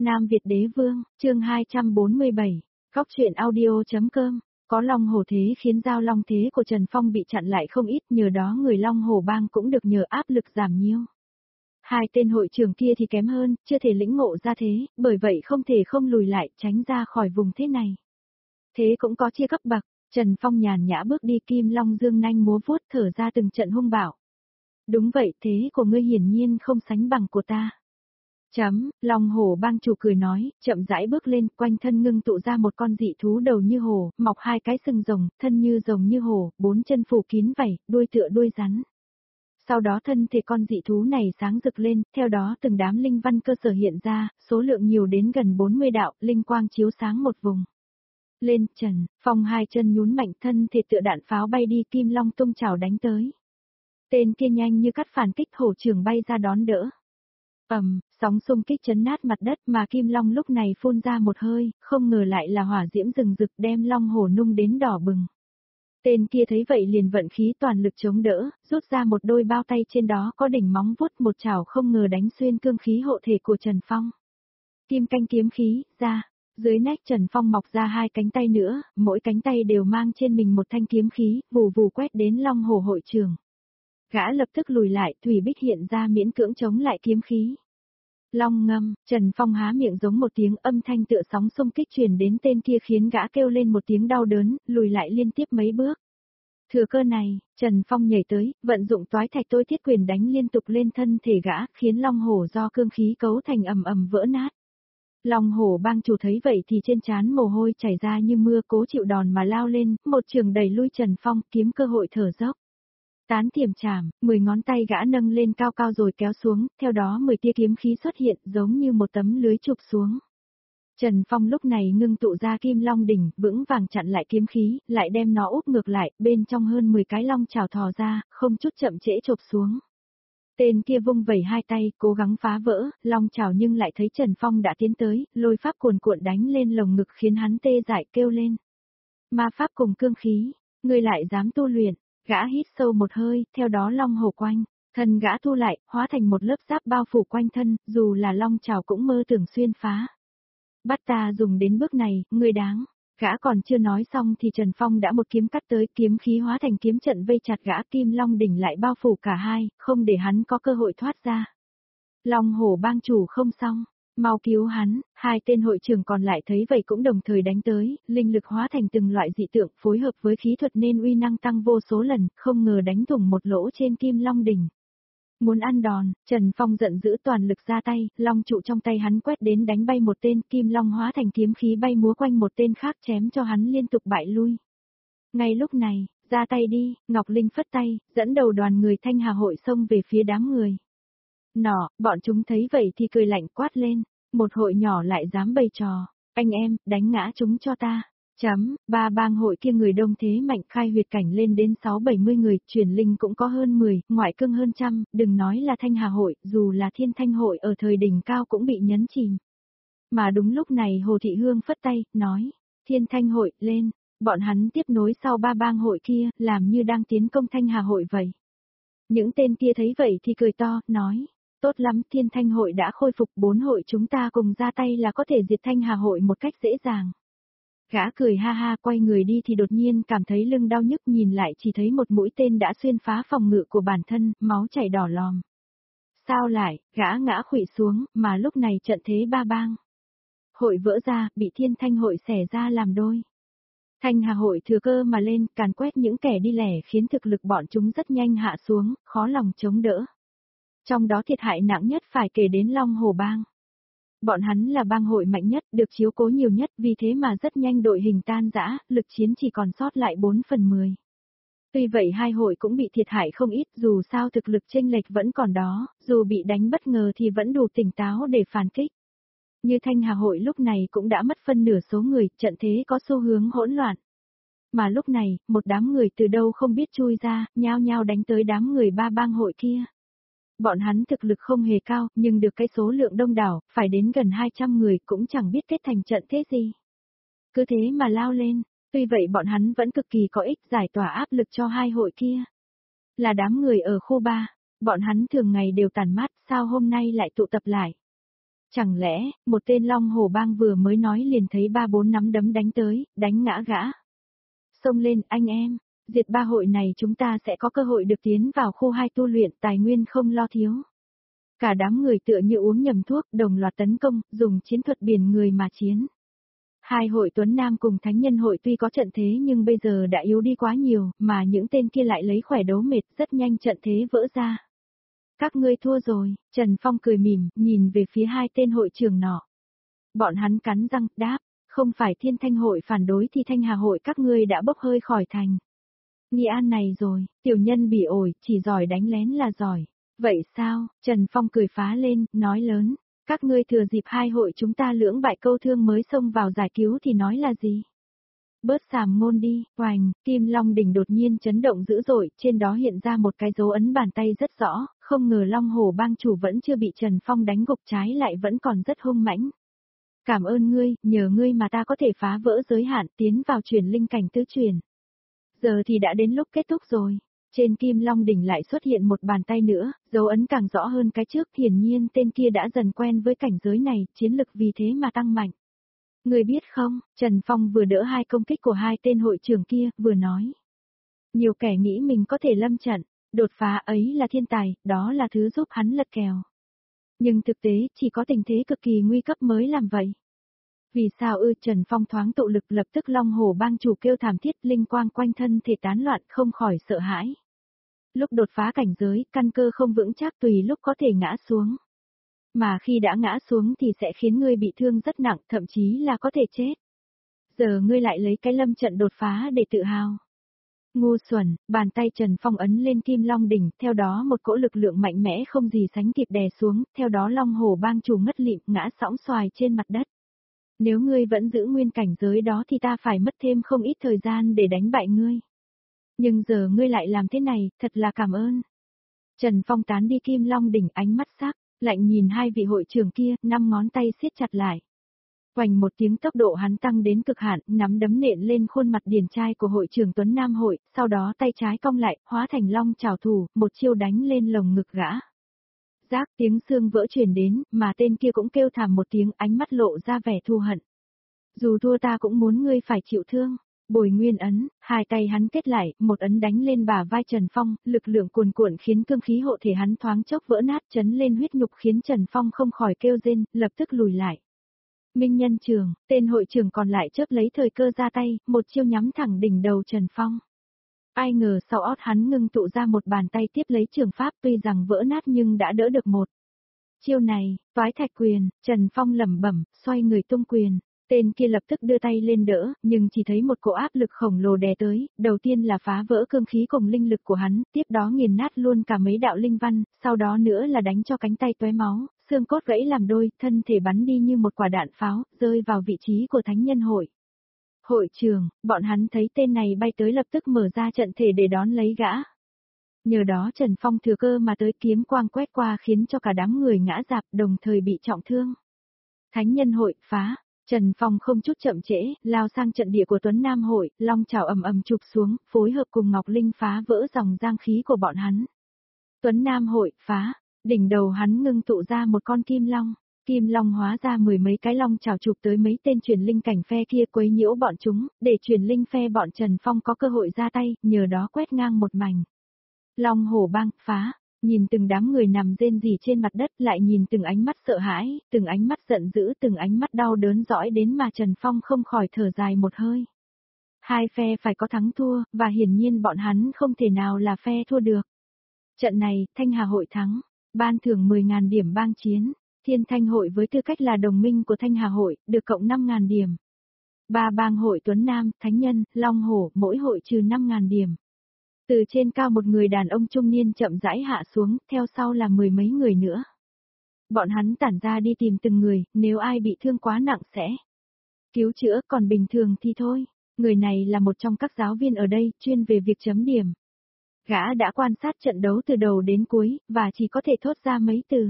Nam Việt Đế Vương, chương 247, Góc truyện audio.com. Có Long Hổ thế khiến giao long thế của Trần Phong bị chặn lại không ít, nhờ đó người Long Hổ bang cũng được nhờ áp lực giảm nhiều. Hai tên hội trưởng kia thì kém hơn, chưa thể lĩnh ngộ ra thế, bởi vậy không thể không lùi lại tránh ra khỏi vùng thế này. Thế cũng có chia cấp bậc, Trần Phong nhàn nhã bước đi, kim long dương nanh múa vuốt thở ra từng trận hung bạo. Đúng vậy, thế của ngươi hiển nhiên không sánh bằng của ta. Long Hổ bang chủ cười nói, chậm rãi bước lên, quanh thân ngưng tụ ra một con dị thú đầu như hổ, mọc hai cái sừng rồng, thân như rồng như hổ, bốn chân phủ kín vảy, đuôi tựa đuôi rắn. Sau đó thân thể con dị thú này sáng rực lên, theo đó từng đám linh văn cơ sở hiện ra, số lượng nhiều đến gần 40 đạo, linh quang chiếu sáng một vùng. Lên, Trần Phong hai chân nhún mạnh, thân thể tựa đạn pháo bay đi, kim long tung chảo đánh tới. Tên kia nhanh như cắt phản kích, hổ trưởng bay ra đón đỡ. Sóng xung kích chấn nát mặt đất, mà kim long lúc này phun ra một hơi, không ngờ lại là hỏa diễm rừng rực đem long hổ nung đến đỏ bừng. Tên kia thấy vậy liền vận khí toàn lực chống đỡ, rút ra một đôi bao tay trên đó có đỉnh móng vuốt, một chảo không ngờ đánh xuyên cương khí hộ thể của Trần Phong. Kim canh kiếm khí, ra, dưới nách Trần Phong mọc ra hai cánh tay nữa, mỗi cánh tay đều mang trên mình một thanh kiếm khí, vù vù quét đến long hổ hội trường. Gã lập tức lùi lại, Thủy Bích hiện ra miễn cưỡng chống lại kiếm khí. Long ngâm, Trần Phong há miệng giống một tiếng, âm thanh tựa sóng xung kích truyền đến tên kia khiến gã kêu lên một tiếng đau đớn, lùi lại liên tiếp mấy bước. Thừa cơ này, Trần Phong nhảy tới, vận dụng toái thạch tôi thiết quyền đánh liên tục lên thân thể gã, khiến long hổ do cương khí cấu thành ầm ầm vỡ nát. Long hổ bang chủ thấy vậy thì trên trán mồ hôi chảy ra như mưa, cố chịu đòn mà lao lên, một trường đẩy lui Trần Phong, kiếm cơ hội thở dốc. Tán thiểm chảm, 10 ngón tay gã nâng lên cao cao rồi kéo xuống, theo đó 10 tia kiếm khí xuất hiện giống như một tấm lưới chụp xuống. Trần Phong lúc này ngưng tụ ra kim long đỉnh, vững vàng chặn lại kiếm khí, lại đem nó úp ngược lại, bên trong hơn 10 cái long chảo thò ra, không chút chậm trễ chộp xuống. Tên kia vung vẩy hai tay, cố gắng phá vỡ, long chảo nhưng lại thấy Trần Phong đã tiến tới, lôi pháp cuồn cuộn đánh lên lồng ngực khiến hắn tê dại kêu lên. Ma pháp cùng cương khí, ngươi lại dám tu luyện. Gã hít sâu một hơi, theo đó long hổ quanh, thân gã thu lại, hóa thành một lớp giáp bao phủ quanh thân, dù là long chảo cũng mơ tưởng xuyên phá. Bắt ta dùng đến bước này, ngươi đáng. Gã còn chưa nói xong thì Trần Phong đã một kiếm cắt tới, kiếm khí hóa thành kiếm trận vây chặt gã, kim long đỉnh lại bao phủ cả hai, không để hắn có cơ hội thoát ra. Long hổ bang chủ không xong. Mau cứu hắn, hai tên hội trưởng còn lại thấy vậy cũng đồng thời đánh tới, linh lực hóa thành từng loại dị tượng phối hợp với khí thuật nên uy năng tăng vô số lần, không ngờ đánh thủng một lỗ trên kim long đỉnh. Muốn ăn đòn, Trần Phong giận dữ toàn lực ra tay, long trụ trong tay hắn quét đến đánh bay một tên, kim long hóa thành kiếm khí bay múa quanh một tên khác chém cho hắn liên tục bại lui. Ngay lúc này, ra tay đi, Ngọc Linh phất tay, dẫn đầu đoàn người Thanh Hà hội xông về phía đám người. Bọn chúng thấy vậy thì cười lạnh quát lên, một hội nhỏ lại dám bày trò, anh em, đánh ngã chúng cho ta. Ba bang hội kia người đông thế mạnh, khai huyệt cảnh lên đến 6-70 người, truyền linh cũng có hơn 10, ngoại cương hơn trăm, đừng nói là Thanh Hà hội, dù là Thiên Thanh hội ở thời đỉnh cao cũng bị nhấn chìm. Mà đúng lúc này Hồ Thị Hương phất tay, nói, Thiên Thanh hội, lên, bọn hắn tiếp nối sau ba bang hội kia, làm như đang tiến công Thanh Hà hội vậy. Những tên kia thấy vậy thì cười to, nói, tốt lắm, Thiên Thanh hội đã khôi phục, 4 hội chúng ta cùng ra tay là có thể diệt Thanh Hà hội một cách dễ dàng. Gã cười ha ha quay người đi thì đột nhiên cảm thấy lưng đau nhức, nhìn lại chỉ thấy một mũi tên đã xuyên phá phòng ngự của bản thân, máu chảy đỏ lòm. Sao lại, gã ngã khuỵu xuống, mà lúc này trận thế ba bang hội vỡ ra, bị Thiên Thanh hội xẻ ra làm đôi. Thanh Hà hội thừa cơ mà lên, càn quét những kẻ đi lẻ khiến thực lực bọn chúng rất nhanh hạ xuống, khó lòng chống đỡ. Trong đó thiệt hại nặng nhất phải kể đến Long Hổ bang. Bọn hắn là bang hội mạnh nhất, được chiếu cố nhiều nhất, vì thế mà rất nhanh đội hình tan rã, lực chiến chỉ còn sót lại 4/10. Tuy vậy hai hội cũng bị thiệt hại không ít, dù sao thực lực chênh lệch vẫn còn đó, dù bị đánh bất ngờ thì vẫn đủ tỉnh táo để phản kích. Như Thanh Hà hội lúc này cũng đã mất phân nửa số người, trận thế có xu hướng hỗn loạn. Mà lúc này, một đám người từ đâu không biết chui ra, nhao nhao đánh tới đám người ba bang hội kia. Bọn hắn thực lực không hề cao, nhưng được cái số lượng đông đảo, phải đến gần 200 người cũng chẳng biết kết thành trận thế gì. Cứ thế mà lao lên, tuy vậy bọn hắn vẫn cực kỳ có ích, giải tỏa áp lực cho hai hội kia. Là đám người ở khu 3, bọn hắn thường ngày đều tản mát, sao hôm nay lại tụ tập lại. Chẳng lẽ, một tên Long Hổ Bang vừa mới nói liền thấy 3-4 nắm đấm đánh tới, đánh ngã gã. Xông lên, anh em, diệt 3 hội này chúng ta sẽ có cơ hội được tiến vào khu 2 tu luyện, tài nguyên không lo thiếu. Cả đám người tựa như uống nhầm thuốc, đồng loạt tấn công, dùng chiến thuật biển người mà chiến. 2 hội Tuấn Nam cùng Thánh Nhân hội tuy có trận thế nhưng bây giờ đã yếu đi quá nhiều, mà những tên kia lại lấy khỏe đấu mệt, rất nhanh trận thế vỡ ra. Các ngươi thua rồi, Trần Phong cười mỉm, nhìn về phía 2 tên hội trưởng nọ. Bọn hắn cắn răng, đáp, không phải Thiên Thanh hội phản đối thì Thanh Hà hội các ngươi đã bốc hơi khỏi thành. Nghi an này rồi, tiểu nhân bỉ ổi, chỉ giỏi đánh lén là giỏi. Vậy sao, Trần Phong cười phá lên, nói lớn, các ngươi thừa dịp 2 hội chúng ta lưỡng bại câu thương mới xông vào giải cứu thì nói là gì? Bớt sàm ngôn đi, oành, Kim Long đỉnh đột nhiên chấn động dữ dội, trên đó hiện ra một cái dấu ấn bàn tay rất rõ, không ngờ Long Hổ Bang chủ vẫn chưa bị Trần Phong đánh gục, trái lại vẫn còn rất hung mãnh. Cảm ơn ngươi, nhờ ngươi mà ta có thể phá vỡ giới hạn tiến vào chuyển linh cảnh tứ chuyển. Giờ thì đã đến lúc kết thúc rồi. Trên Kim Long đỉnh lại xuất hiện một bàn tay nữa, dấu ấn càng rõ hơn cái trước, hiển nhiên tên kia đã dần quen với cảnh giới này, chiến lực vì thế mà tăng mạnh. Người biết không, Trần Phong vừa đỡ 2 công kích của 2 tên hội trưởng kia, vừa nói. Nhiều kẻ nghĩ mình có thể lâm trận, đột phá ấy là thiên tài, đó là thứ giúp hắn lật kèo. Nhưng thực tế, chỉ có tình thế cực kỳ nguy cấp mới làm vậy. Vì sao Trần Phong thoáng tụ lực, lập tức Long Hổ Bang chủ kêu thảm thiết, linh quang quanh thân thể tán loạn, không khỏi sợ hãi. Lúc đột phá cảnh giới, căn cơ không vững chắc, tùy lúc có thể ngã xuống. Mà khi đã ngã xuống thì sẽ khiến ngươi bị thương rất nặng, thậm chí là có thể chết. Giờ ngươi lại lấy cái lâm trận đột phá để tự hào. Ngu xuẩn, bàn tay Trần Phong ấn lên Kim Long đỉnh, theo đó một cỗ lực lượng mạnh mẽ không gì sánh kịp đè xuống, theo đó Long Hổ Bang chủ ngất lịm, ngã sõng xoài trên mặt đất. Nếu ngươi vẫn giữ nguyên cảnh giới đó thì ta phải mất thêm không ít thời gian để đánh bại ngươi. Nhưng giờ ngươi lại làm thế này, thật là cảm ơn. Trần Phong tán đi Kim Long đỉnh, ánh mắt sắc, lạnh nhìn 2 vị hội trưởng kia, 5 ngón tay siết chặt lại. Oành một tiếng, tốc độ hắn tăng đến cực hạn, nắm đấm nện lên khuôn mặt điển trai của hội trưởng Tuấn Nam hội, sau đó tay trái cong lại, hóa thành long trảo thủ, một chiêu đánh lên lồng ngực gã. Rác, tiếng xương vỡ truyền đến, mà tên kia cũng kêu thảm một tiếng, ánh mắt lộ ra vẻ thù hận. Dù thua ta cũng muốn ngươi phải chịu thương. Bồi nguyên ấn, 2 tay hắn kết lại, một ấn đánh lên bả vai Trần Phong, lực lượng cuồn cuộn khiến cương khí hộ thể hắn thoáng chốc vỡ nát, chấn lên huyết nhục khiến Trần Phong không khỏi kêu rên, lập tức lùi lại. Minh Nhân Trường, tên hội trưởng còn lại chớp lấy thời cơ ra tay, một chiêu nhắm thẳng đỉnh đầu Trần Phong. Ai ngờ sau ót hắn ngưng tụ ra một bàn tay tiếp lấy trường pháp, tuy rằng vỡ nát nhưng đã đỡ được một chiêu này. Toái thạch quyền, Trần Phong lẩm bẩm, xoay người tung quyền. Tên kia lập tức đưa tay lên đỡ, nhưng chỉ thấy một cỗ áp lực khổng lồ đè tới, đầu tiên là phá vỡ cương khí cùng linh lực của hắn, tiếp đó nghiền nát luôn cả mấy đạo linh văn, sau đó nữa là đánh cho cánh tay tóe máu, xương cốt gãy làm đôi, thân thể bắn đi như một quả đạn pháo, rơi vào vị trí của Thánh Nhân hội. Hội trưởng, bọn hắn thấy tên này bay tới lập tức mở ra trận thể để đón lấy gã. Nhờ đó Trần Phong thừa cơ mà tới, kiếm quang quét qua khiến cho cả đám người ngã rạp, đồng thời bị trọng thương. Thánh Nhân hội, phá. Trần Phong không chút chậm trễ, lao sang trận địa của Tuấn Nam hội, long chảo ầm ầm chụp xuống, phối hợp cùng Ngọc Linh phá vỡ dòng giang khí của bọn hắn. Tuấn Nam hội, phá, đỉnh đầu hắn ngưng tụ ra một con kim long hóa ra 10 mấy cái long chảo chụp tới mấy tên truyền linh cảnh phe kia, quấy nhiễu bọn chúng, để truyền linh phe bọn Trần Phong có cơ hội ra tay, nhờ đó quét ngang một mảnh. Long Hổ Bang, phá. Nhìn từng đám người nằm rên rỉ trên mặt đất, lại nhìn từng ánh mắt sợ hãi, từng ánh mắt giận dữ, từng ánh mắt đau đớn dõi đến mà Trần Phong không khỏi thở dài một hơi. 2 phe phải có thắng thua, và hiển nhiên bọn hắn không thể nào là phe thua được. Trận này, Thanh Hà hội thắng, ban thưởng 10.000 điểm bang chiến, Thiên Thanh hội với tư cách là đồng minh của Thanh Hà hội, được cộng 5.000 điểm. 3 bang hội Tuấn Nam, Thánh Nhân, Long Hổ, mỗi hội trừ 5.000 điểm. Từ trên cao một người đàn ông trung niên chậm rãi hạ xuống, theo sau là 10 mấy người nữa. Bọn hắn tản ra đi tìm từng người, nếu ai bị thương quá nặng sẽ cứu chữa, còn bình thường thì thôi. Người này là một trong các giáo viên ở đây, chuyên về việc chấm điểm. Gã đã quan sát trận đấu từ đầu đến cuối, và chỉ có thể thốt ra mấy từ.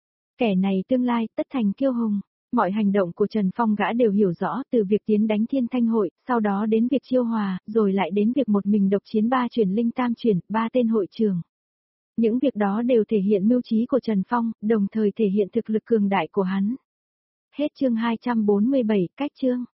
Kẻ này tương lai tất thành kiêu hùng. Mọi hành động của Trần Phong gã đều hiểu rõ, từ việc tiến đánh Thiên Thanh hội, sau đó đến việc chiêu hòa, rồi lại đến việc một mình độc chiến 3 truyền linh tam truyền, 3 tên hội trưởng. Những việc đó đều thể hiện mưu trí của Trần Phong, đồng thời thể hiện thực lực cường đại của hắn. Hết chương 247, cách chương.